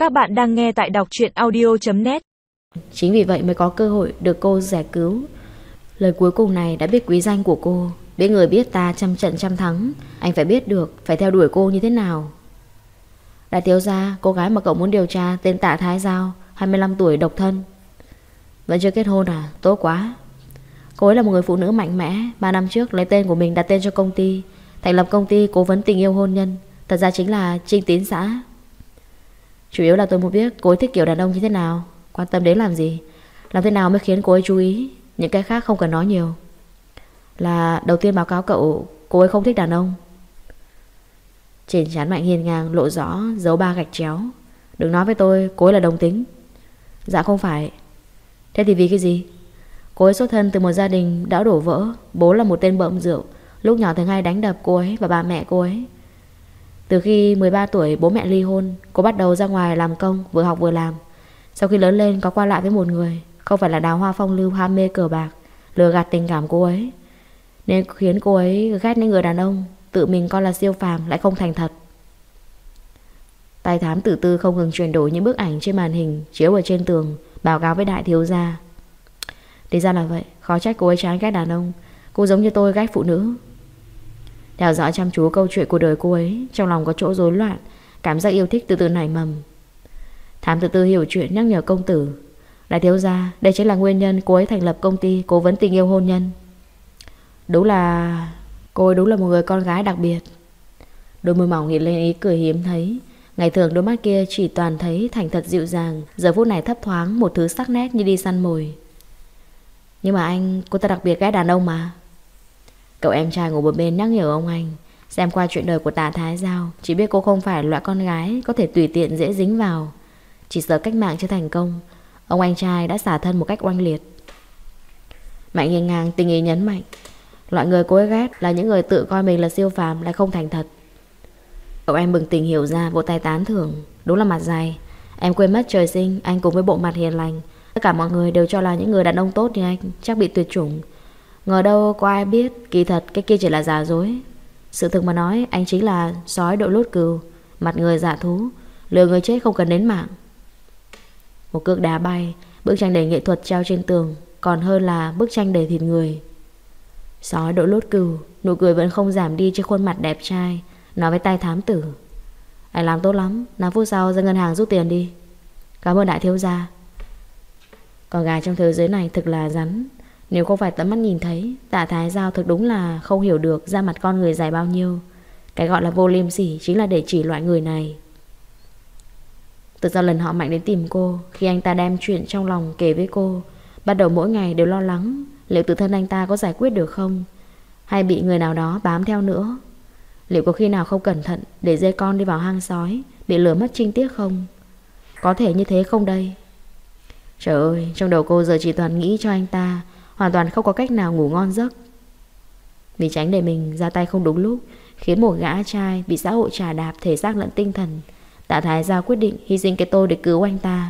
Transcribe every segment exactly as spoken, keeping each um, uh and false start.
Các bạn đang nghe tại đọc truyện audio chấm net. Chính vì vậy mới có cơ hội được cô giải cứu. Lời cuối cùng này đã biết quý danh của cô. Biết người biết ta trăm trận trăm thắng. Anh phải biết được phải theo đuổi cô như thế nào. Đại thiếu gia, cô gái mà cậu muốn điều tra tên Tạ Thái Giao, hai mươi lăm tuổi, độc thân. Vẫn chưa kết hôn à? Tốt quá. Cô ấy là một người phụ nữ mạnh mẽ. Ba năm trước lấy tên của mình đặt tên cho công ty, thành lập công ty cố vấn tình yêu hôn nhân. Thật ra chính là Trinh Tín xã. Chủ yếu là tôi muốn biết cô ấy thích kiểu đàn ông như thế nào. Quan tâm đến làm gì? Làm thế nào mới khiến cô ấy chú ý? Những cái khác không cần nói nhiều. Là đầu tiên báo cáo cậu, cô ấy không thích đàn ông. Trên trán Mạnh hiên ngang lộ rõ dấu ba gạch chéo. Đừng nói với tôi cô ấy là đồng tính. Dạ không phải. Thế thì vì cái gì? Cô ấy xuất thân từ một gia đình đã đổ vỡ. Bố là một tên bợm rượu. Lúc nhỏ thường hay đánh đập cô ấy và bà mẹ cô ấy. Từ khi mười ba tuổi bố mẹ ly hôn, cô bắt đầu ra ngoài làm công, vừa học vừa làm. Sau khi lớn lên có qua lại với một người, không phải là đào hoa phong lưu ham mê cờ bạc, lừa gạt tình cảm cô ấy, nên khiến cô ấy ghét những người đàn ông tự mình coi là siêu phàm lại không thành thật. Tay thám tử tư không ngừng chuyển đổi những bức ảnh trên màn hình chiếu ở trên tường, báo cáo với đại thiếu gia. Thì ra là vậy, khó trách cô ấy chán ghét đàn ông. Cô giống như tôi ghét phụ nữ. Theo dõi chăm chú câu chuyện của đời cô ấy, trong lòng có chỗ rối loạn, cảm giác yêu thích từ từ nảy mầm. Thám tử tư hiểu chuyện nhắc nhở công tử. Đại thiếu gia, đây chính là nguyên nhân cô ấy thành lập công ty cố vấn tình yêu hôn nhân. Đúng là... cô ấy đúng là một người con gái đặc biệt. Đôi môi mỏng hiện lên ý cười hiếm thấy. Ngày thường đôi mắt kia chỉ toàn thấy thành thật dịu dàng, giờ phút này thấp thoáng một thứ sắc nét như đi săn mồi. Nhưng mà anh, cô ta đặc biệt ghét đàn ông mà. Cậu em trai ngồi một bên nhắc nhở ông anh. Xem qua chuyện đời của Tạ Thái Giao, chỉ biết cô không phải loại con gái có thể tùy tiện dễ dính vào. Chỉ sợ cách mạng chưa thành công, ông anh trai đã xả thân một cách oanh liệt. Mạnh nghiêng ngang tình ý nhấn mạnh, loại người cô ấy ghét là những người tự coi mình là siêu phàm lại không thành thật. Cậu em bừng tỉnh hiểu ra, vỗ tay tán thưởng. Đúng là mặt dày. Em quên mất trời sinh anh cùng với bộ mặt hiền lành, tất cả mọi người đều cho là những người đàn ông tốt như anh chắc bị tuyệt chủng. Ngờ đâu có ai biết kỳ thật cái kia chỉ là giả dối. Sự thực mà nói, anh chính là sói đội lốt cừu, mặt người dạ thú, lừa người chết không cần đến mạng. Một cước đá bay, bức tranh đầy nghệ thuật treo trên tường còn hơn là bức tranh đầy thịt người. Sói đội lốt cừu, nụ cười vẫn không giảm đi trên khuôn mặt đẹp trai, nói với tay thám tử. Anh làm tốt lắm, năm phút sau ra ngân hàng rút tiền đi. Cảm ơn đại thiếu gia. Con gái trong thế giới này thực là rắn. Nếu không phải tận mắt nhìn thấy, Tạ Thái Giao thực đúng là không hiểu được da mặt con người dài bao nhiêu. Cái gọi là vô liêm sỉ chính là để chỉ loại người này. Từ sau lần họ Mạnh đến tìm cô, khi anh ta đem chuyện trong lòng kể với cô, bắt đầu mỗi ngày đều lo lắng liệu tự thân anh ta có giải quyết được không, hay bị người nào đó bám theo nữa. Liệu có khi nào không cẩn thận để dê con đi vào hang sói, bị lừa mất trinh tiết không? Có thể như thế không đây? Trời ơi, trong đầu cô giờ chỉ toàn nghĩ cho anh ta, hoàn toàn không có cách nào ngủ ngon giấc. Vì tránh để mình ra tay không đúng lúc, khiến một gã trai bị xã hội trà đạp thể xác lẫn tinh thần, Tạ Thái Giao quyết định hy sinh cái tôi để cứu anh ta.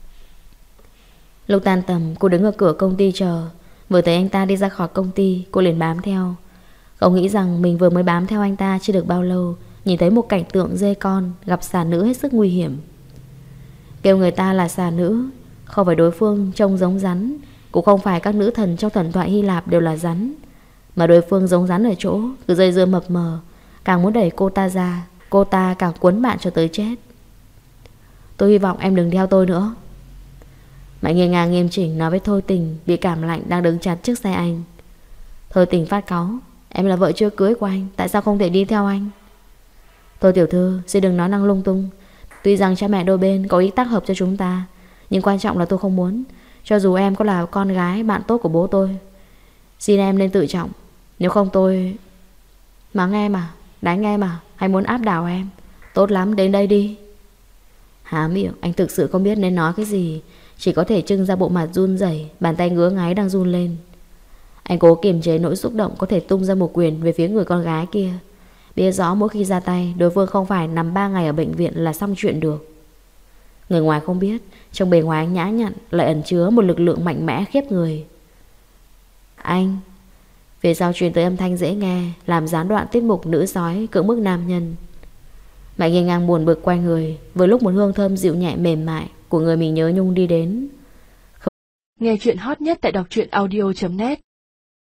Lúc tan tầm, cô đứng ở cửa công ty chờ. Vừa thấy anh ta đi ra khỏi công ty, cô liền bám theo. Không nghĩ rằng mình vừa mới bám theo anh ta chưa được bao lâu, nhìn thấy một cảnh tượng dê con gặp xà nữ hết sức nguy hiểm. Kêu người ta là xà nữ, không phải đối phương trông giống rắn, cũng không phải các nữ thần trong thần thoại Hy Lạp đều là rắn, mà đối phương giống rắn ở chỗ cứ dây dưa mập mờ, càng muốn đẩy cô ta ra, cô ta càng quấn bạn cho tới chết. Tôi hy vọng em đừng theo tôi nữa. Mạnh nghiêng ngang nghiêm chỉnh nói với Thôi Tình bị cảm lạnh đang đứng chặt trước xe anh. Thôi Tình phát cáu. Em là vợ chưa cưới của anh, tại sao không thể đi theo anh? Thôi tiểu thư, xin đừng nói năng lung tung. Tuy rằng cha mẹ đôi bên có ý tác hợp cho chúng ta, nhưng quan trọng là tôi không muốn, cho dù em có là con gái bạn tốt của bố tôi. Xin em nên tự trọng. Nếu không tôi... Mắng em à? Đánh em à? Hay muốn áp đảo em? Tốt lắm, đến đây đi. Há miệng, anh thực sự không biết nên nói cái gì, chỉ có thể trưng ra bộ mặt run rẩy, bàn tay ngứa ngáy đang run lên. Anh cố kiềm chế nỗi xúc động có thể tung ra một quyền về phía người con gái kia, biết rõ mỗi khi ra tay đối phương không phải nằm ba ngày ở bệnh viện là xong chuyện được. Người ngoài không biết, trong bề ngoài anh nhã nhặn lại ẩn chứa một lực lượng mạnh mẽ khiếp người. Anh... Phía sau truyền tới âm thanh dễ nghe, làm gián đoạn tiết mục nữ sói cưỡng bức nam nhân. Mạnh nghiêng ngang buồn bực quay người, vừa lúc một hương thơm dịu nhẹ mềm mại của người mình nhớ nhung đi đến. Nghe chuyện hot nhất tại đọc truyện audio chấm net.